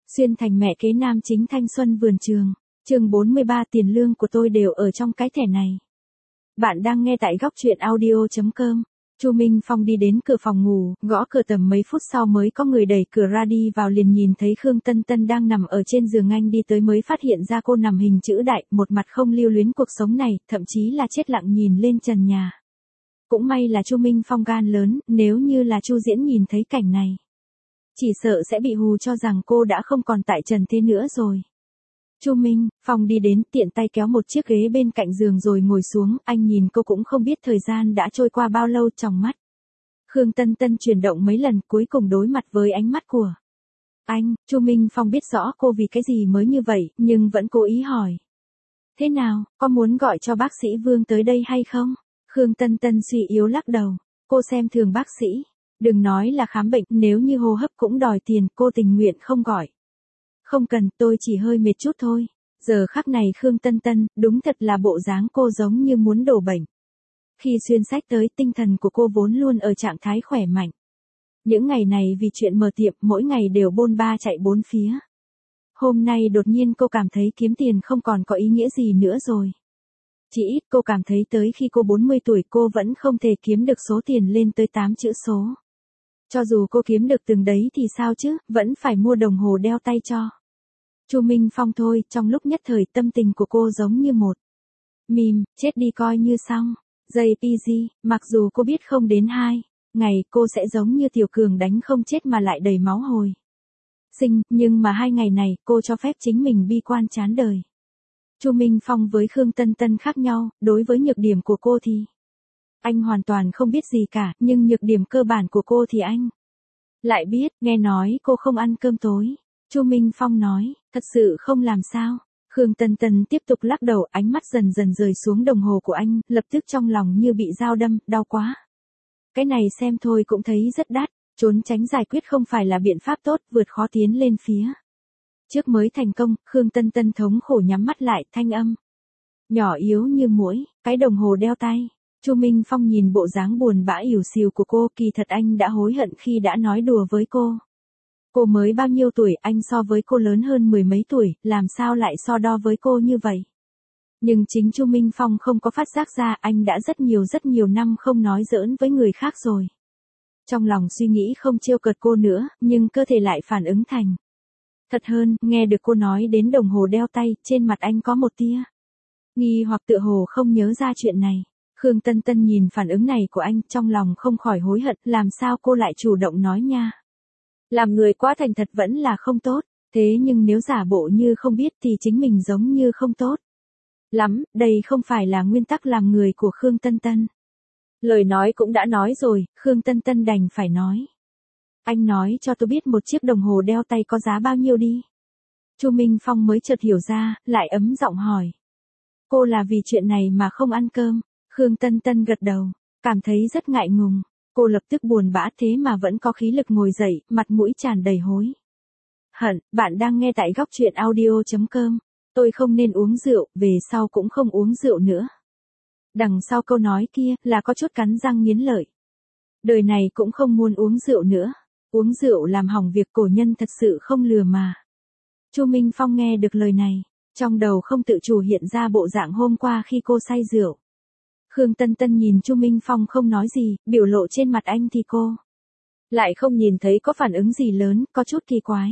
Xuyên thành mẹ kế nam chính thanh xuân vườn trường. Chương 43 tiền lương của tôi đều ở trong cái thẻ này. Bạn đang nghe tại góc truyện audio.com. Chu Minh Phong đi đến cửa phòng ngủ, gõ cửa tầm mấy phút sau mới có người đẩy cửa ra đi vào, liền nhìn thấy Khương Tân Tân đang nằm ở trên giường, anh đi tới mới phát hiện ra cô nằm hình chữ đại, một mặt không lưu luyến cuộc sống này, thậm chí là chết lặng nhìn lên trần nhà. Cũng may là Chu Minh Phong gan lớn, nếu như là Chu Diễn nhìn thấy cảnh này, chỉ sợ sẽ bị hù cho rằng cô đã không còn tại trần thế nữa rồi. Chu Minh Phong đi đến, tiện tay kéo một chiếc ghế bên cạnh giường rồi ngồi xuống, anh nhìn cô cũng không biết thời gian đã trôi qua bao lâu, trong mắt Khương Tân Tân chuyển động mấy lần, cuối cùng đối mặt với ánh mắt của anh. Chu Minh Phong biết rõ cô vì cái gì mới như vậy, nhưng vẫn cố ý hỏi. Thế nào, có muốn gọi cho bác sĩ Vương tới đây hay không? Khương Tân Tân suy yếu lắc đầu, cô xem thường bác sĩ. Đừng nói là khám bệnh, nếu như hô hấp cũng đòi tiền, cô tình nguyện không gọi. Không cần, tôi chỉ hơi mệt chút thôi. Giờ khắc này Khương Tân Tân, đúng thật là bộ dáng cô giống như muốn đổ bệnh. Khi xuyên sách tới, tinh thần của cô vốn luôn ở trạng thái khỏe mạnh. Những ngày này vì chuyện mở tiệm, mỗi ngày đều bôn ba chạy bốn phía. Hôm nay đột nhiên cô cảm thấy kiếm tiền không còn có ý nghĩa gì nữa rồi. Chỉ ít cô cảm thấy tới khi cô 40 tuổi cô vẫn không thể kiếm được số tiền lên tới 8 chữ số. Cho dù cô kiếm được từng đấy thì sao chứ, vẫn phải mua đồng hồ đeo tay cho Chu Minh Phong thôi. Trong lúc nhất thời tâm tình của cô giống như một meme, chết đi coi như xong. JPG, mặc dù cô biết không đến 2 ngày cô sẽ giống như Tiểu Cường đánh không chết mà lại đầy máu hồi sinh, nhưng mà 2 ngày này cô cho phép chính mình bi quan chán đời. Chu Minh Phong với Khương Tân Tân khác nhau, đối với nhược điểm của cô thì anh hoàn toàn không biết gì cả, nhưng nhược điểm cơ bản của cô thì anh lại biết. Nghe nói cô không ăn cơm tối. Chu Minh Phong nói, thật sự không làm sao. Khương Tân Tân tiếp tục lắc đầu, ánh mắt dần dần rời xuống đồng hồ của anh, lập tức trong lòng như bị dao đâm, đau quá. Cái này xem thôi cũng thấy rất đắt, trốn tránh giải quyết không phải là biện pháp tốt, vượt khó tiến lên phía trước mới thành công. Khương Tân Tân thống khổ nhắm mắt lại, thanh âm nhỏ yếu như muỗi, cái đồng hồ đeo tay. Chu Minh Phong nhìn bộ dáng buồn bã ỉu xìu của cô, kỳ thật anh đã hối hận khi đã nói đùa với cô. Cô mới bao nhiêu tuổi, anh so với cô lớn hơn 10 mấy tuổi, làm sao lại so đo với cô như vậy? Nhưng chính Chu Minh Phong không có phát giác ra, anh đã rất nhiều năm không nói giỡn với người khác rồi. Trong lòng suy nghĩ không trêu cợt cô nữa, nhưng cơ thể lại phản ứng thành thật hơn. Nghe được cô nói đến đồng hồ đeo tay, trên mặt anh có một tia nghi hoặc, tựa hồ không nhớ ra chuyện này. Khương Tân Tân nhìn phản ứng này của anh, trong lòng không khỏi hối hận, làm sao cô lại chủ động nói nha. Làm người quá thành thật vẫn là không tốt, thế nhưng nếu giả bộ như không biết thì chính mình giống như không tốt lắm, đây không phải là nguyên tắc làm người của Khương Tân Tân. Lời nói cũng đã nói rồi, Khương Tân Tân đành phải nói. Anh nói cho tôi biết một chiếc đồng hồ đeo tay có giá bao nhiêu đi. Chu Minh Phong mới chợt hiểu ra, lại ấm giọng hỏi. Cô là vì chuyện này mà không ăn cơm? Khương Tân Tân gật đầu, cảm thấy rất ngại ngùng. Cô lập tức buồn bã, thế mà vẫn có khí lực ngồi dậy, mặt mũi tràn đầy hối hận. Bạn đang nghe tại góc truyện audio.com. Tôi không nên uống rượu, về sau cũng không uống rượu nữa. Đằng sau câu nói kia là có chút cắn răng nghiến lợi. Đời này cũng không muốn uống rượu nữa. Uống rượu làm hỏng việc, cổ nhân thật sự không lừa mà. Chu Minh Phong nghe được lời này, trong đầu không tự chủ hiện ra bộ dạng hôm qua khi cô say rượu. Khương Tân Tân nhìn Chu Minh Phong không nói gì, biểu lộ trên mặt anh thì cô lại không nhìn thấy có phản ứng gì lớn, có chút kỳ quái.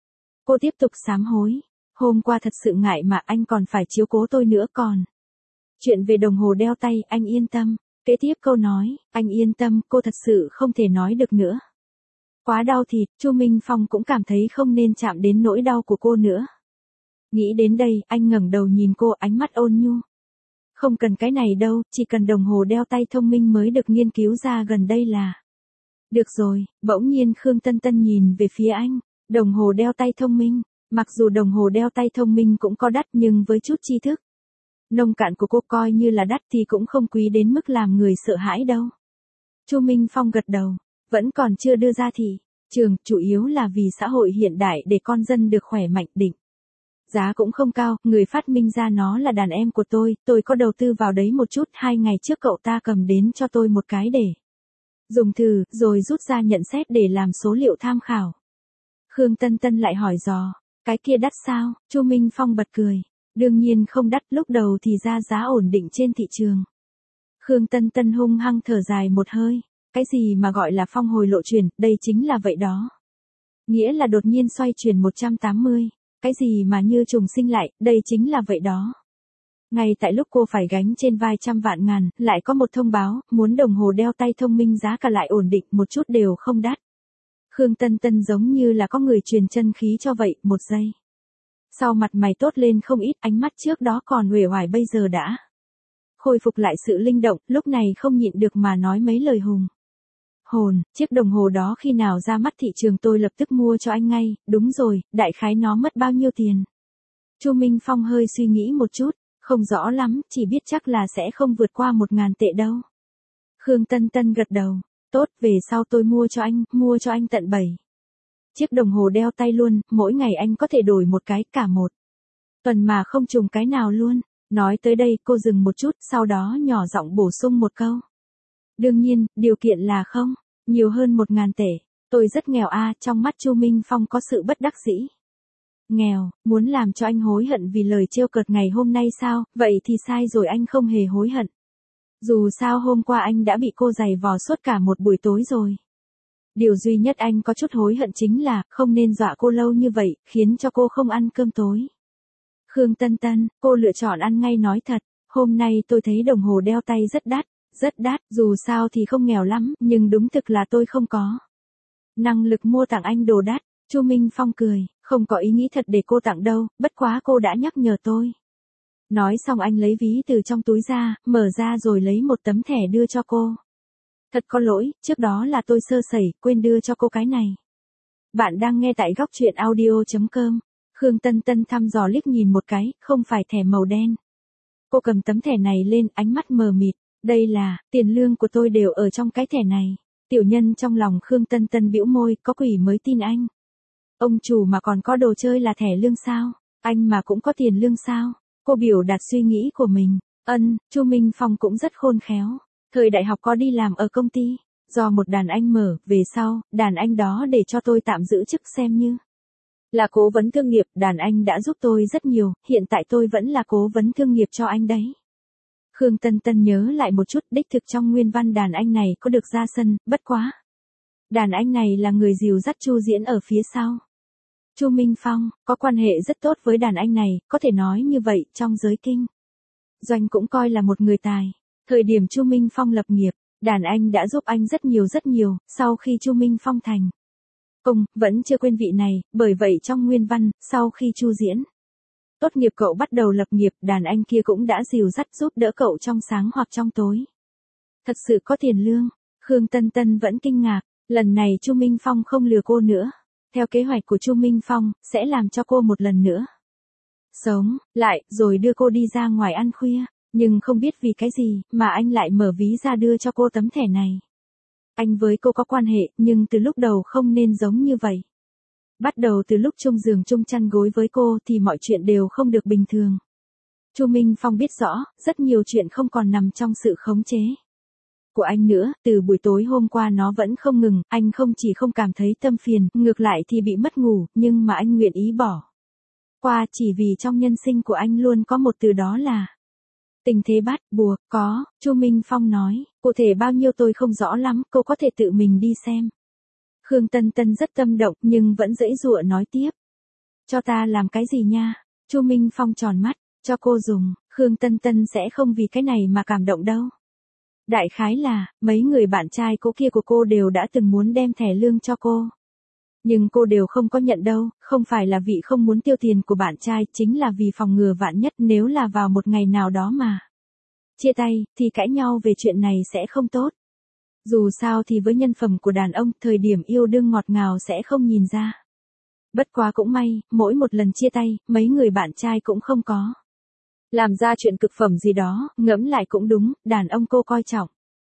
Cô tiếp tục sám hối. Hôm qua thật sự ngại mà, anh còn phải chiếu cố tôi nữa còn. Chuyện về đồng hồ đeo tay, anh yên tâm. Kế tiếp câu nói, anh yên tâm, cô thật sự không thể nói được nữa. Quá đau thịt, Chu Minh Phong cũng cảm thấy không nên chạm đến nỗi đau của cô nữa. Nghĩ đến đây, anh ngẩng đầu nhìn cô, ánh mắt ôn nhu. Không cần cái này đâu, chỉ cần đồng hồ đeo tay thông minh mới được nghiên cứu ra gần đây là được rồi. Bỗng nhiên Khương Tân Tân nhìn về phía anh. Đồng hồ đeo tay thông minh. Mặc dù đồng hồ đeo tay thông minh cũng có đắt, nhưng với chút tri thức nông cạn của cô, coi như là đắt thì cũng không quý đến mức làm người sợ hãi đâu. Chu Minh Phong gật đầu. Vẫn còn chưa đưa ra thị trường, chủ yếu là vì xã hội hiện đại để con dân được khỏe mạnh. Định giá cũng không cao, người phát minh ra nó là đàn em của tôi có đầu tư vào đấy một chút. 2 ngày trước cậu ta cầm đến cho tôi một cái để dùng thử, rồi rút ra nhận xét để làm số liệu tham khảo. Khương Tân Tân lại hỏi dò, Cái kia đắt sao? Chu Minh Phong bật cười. Đương nhiên không đắt, lúc đầu thì ra giá ổn định trên thị trường. Khương Tân Tân hung hăng thở dài một hơi. Cái gì mà gọi là phong hồi lộ chuyển, đây chính là vậy đó. Nghĩa là đột nhiên xoay chuyển 180. Cái gì mà như trùng sinh lại, đây chính là vậy đó. Ngay tại lúc cô phải gánh trên vai trăm vạn ngàn, lại có một thông báo, muốn đồng hồ đeo tay thông minh giá cả lại ổn định, một chút đều không đắt. Khương Tân Tân giống như là có người truyền chân khí cho vậy, một giây. Sau mặt mày tốt lên không ít, ánh mắt trước đó còn uể oải bây giờ đã khôi phục lại sự linh động, lúc này không nhịn được mà nói mấy lời hùng hồn. Chiếc đồng hồ đó khi nào ra mắt thị trường tôi lập tức mua cho anh ngay. Đúng rồi, đại khái nó mất bao nhiêu tiền? Chu Minh Phong hơi suy nghĩ một chút, không rõ lắm, chỉ biết chắc là sẽ không vượt qua 1.000 tệ đâu. Khương Tân Tân gật đầu. Tốt, về sau tôi mua cho anh tận 7 chiếc đồng hồ đeo tay luôn, mỗi ngày anh có thể đổi một cái, cả một tuần mà không trùng cái nào luôn. Nói tới đây cô dừng một chút, sau đó nhỏ giọng bổ sung một câu. Đương nhiên, điều kiện là không nhiều hơn 1.000 tệ. Tôi rất nghèo a. Trong mắt Chu Minh Phong có sự bất đắc dĩ. Nghèo, muốn làm cho anh hối hận vì lời trêu cợt ngày hôm nay sao? Vậy thì sai rồi, anh không hề hối hận. Dù sao hôm qua anh đã bị cô giày vò suốt cả một buổi tối rồi. Điều duy nhất anh có chút hối hận chính là không nên dọa cô lâu như vậy, khiến cho cô không ăn cơm tối. Khương Tân Tân, cô lựa chọn ăn ngay. Nói thật, hôm nay tôi thấy đồng hồ đeo tay rất đắt, dù sao thì không nghèo lắm, nhưng đúng thực là tôi không có năng lực mua tặng anh đồ đắt. Chu Minh Phong cười, không có ý nghĩ thật để cô tặng đâu, bất quá cô đã nhắc nhở tôi. Nói xong anh lấy ví từ trong túi ra, mở ra rồi lấy một tấm thẻ đưa cho cô. Thật có lỗi, trước đó là tôi sơ sẩy, quên đưa cho cô cái này. Bạn đang nghe tại góc truyện audio.com. Khương Tân Tân thăm dò liếc nhìn một cái, không phải thẻ màu đen. Cô cầm tấm thẻ này lên, ánh mắt mờ mịt. Đây là, tiền lương của tôi đều ở trong cái thẻ này. Tiểu nhân trong lòng Khương Tân Tân bĩu môi, có quỷ mới tin anh. Ông chủ mà còn có đồ chơi là thẻ lương sao? Anh mà cũng có tiền lương sao? Cô biểu đạt suy nghĩ của mình. Chu Minh Phong cũng rất khôn khéo. Thời đại học có đi làm ở công ty, do một đàn anh mở, về sau, đàn anh đó để cho tôi tạm giữ chức xem như là cố vấn thương nghiệp. Đàn anh đã giúp tôi rất nhiều, hiện tại tôi vẫn là cố vấn thương nghiệp cho anh đấy. Khương Tân Tân nhớ lại một chút, đích thực trong nguyên văn đàn anh này có được ra sân, bất quá. Đàn anh này là người dìu dắt Chu Diễn ở phía sau. Chu Minh Phong, có quan hệ rất tốt với đàn anh này, có thể nói như vậy, trong giới kinh doanh cũng coi là một người tài. Thời điểm Chu Minh Phong lập nghiệp, đàn anh đã giúp anh rất nhiều, sau khi Chu Minh Phong thành công, vẫn chưa quên vị này, bởi vậy trong nguyên văn, sau khi Chu Diễn tốt nghiệp cậu bắt đầu lập nghiệp, đàn anh kia cũng đã dìu dắt giúp đỡ cậu trong sáng hoặc trong tối. Thật sự có tiền lương. Khương Tân Tân vẫn kinh ngạc, lần này Chu Minh Phong không lừa cô nữa. Theo kế hoạch của Chu Minh Phong, sẽ làm cho cô một lần nữa sống lại, rồi đưa cô đi ra ngoài ăn khuya. Nhưng không biết vì cái gì, mà anh lại mở ví ra đưa cho cô tấm thẻ này. Anh với cô có quan hệ, nhưng từ lúc đầu không nên giống như vậy. Bắt đầu từ lúc chung giường chung chăn gối với cô thì mọi chuyện đều không được bình thường. Chu Minh Phong biết rõ, rất nhiều chuyện không còn nằm trong sự khống chế của anh nữa. Từ buổi tối hôm qua nó vẫn không ngừng, anh không chỉ không cảm thấy tâm phiền, ngược lại thì bị mất ngủ, nhưng mà anh nguyện ý bỏ qua chỉ vì trong nhân sinh của anh luôn có một từ, đó là tình thế bắt buộc. Có, Chu Minh Phong nói, cụ thể bao nhiêu tôi không rõ lắm, cô có thể tự mình đi xem. Khương Tân Tân rất tâm động nhưng vẫn giãy giụa nói tiếp. Cho ta làm cái gì nha? Chu Minh Phong tròn mắt, cho cô dùng. Khương Tân Tân sẽ không vì cái này mà cảm động đâu. Đại khái là, mấy người bạn trai cũ kia của cô đều đã từng muốn đem thẻ lương cho cô. Nhưng cô đều không có nhận đâu, không phải là vì không muốn tiêu tiền của bạn trai, chính là vì phòng ngừa vạn nhất, nếu là vào một ngày nào đó mà chia tay, thì cãi nhau về chuyện này sẽ không tốt. Dù sao thì với nhân phẩm của đàn ông, thời điểm yêu đương ngọt ngào sẽ không nhìn ra. Bất quá cũng may, mỗi một lần chia tay, mấy người bạn trai cũng không có làm ra chuyện cực phẩm gì đó. Ngẫm lại cũng đúng, đàn ông cô coi trọng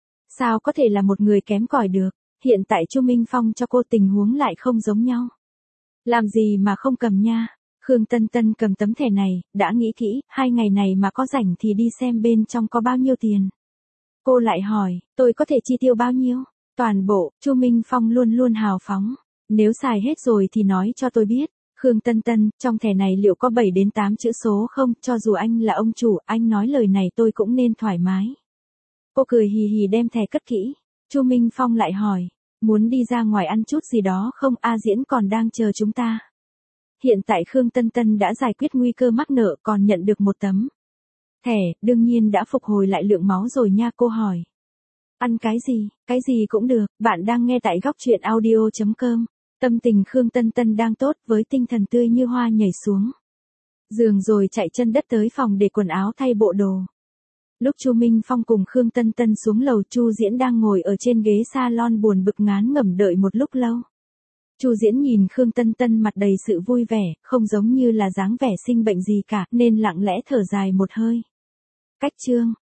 sao có thể là một người kém cỏi được. Hiện tại Chu Minh Phong cho cô tình huống lại không giống nhau. Làm gì mà không cầm nha. Khương Tân Tân cầm tấm thẻ này, đã nghĩ kỹ, 2 ngày này mà có rảnh thì đi xem bên trong có bao nhiêu tiền. Cô lại hỏi, tôi có thể chi tiêu bao nhiêu? Toàn bộ. Chu Minh Phong luôn luôn hào phóng. Nếu xài hết rồi thì nói cho tôi biết. Khương Tân Tân, trong thẻ này liệu có 7 đến 8 chữ số không, cho dù anh là ông chủ, anh nói lời này tôi cũng nên thoải mái. Cô cười hì hì đem thẻ cất kỹ. Chu Minh Phong lại hỏi, muốn đi ra ngoài ăn chút gì đó không, A Diễn còn đang chờ chúng ta. Hiện tại Khương Tân Tân đã giải quyết nguy cơ mắc nợ còn nhận được một tấm thẻ, đương nhiên đã phục hồi lại lượng máu rồi nha. Cô hỏi, ăn cái gì cũng được, bạn đang nghe tại góc truyện audio.com. Tâm tình Khương Tân Tân đang tốt với tinh thần tươi như hoa nhảy xuống giường rồi chạy chân đất tới phòng để quần áo thay bộ đồ. Lúc Chu Minh Phong cùng Khương Tân Tân xuống lầu, Chu Diễn đang ngồi ở trên ghế salon buồn bực ngán ngẩm đợi một lúc lâu. Chu Diễn nhìn Khương Tân Tân mặt đầy sự vui vẻ, không giống như là dáng vẻ sinh bệnh gì cả, nên lặng lẽ thở dài một hơi. Cách chương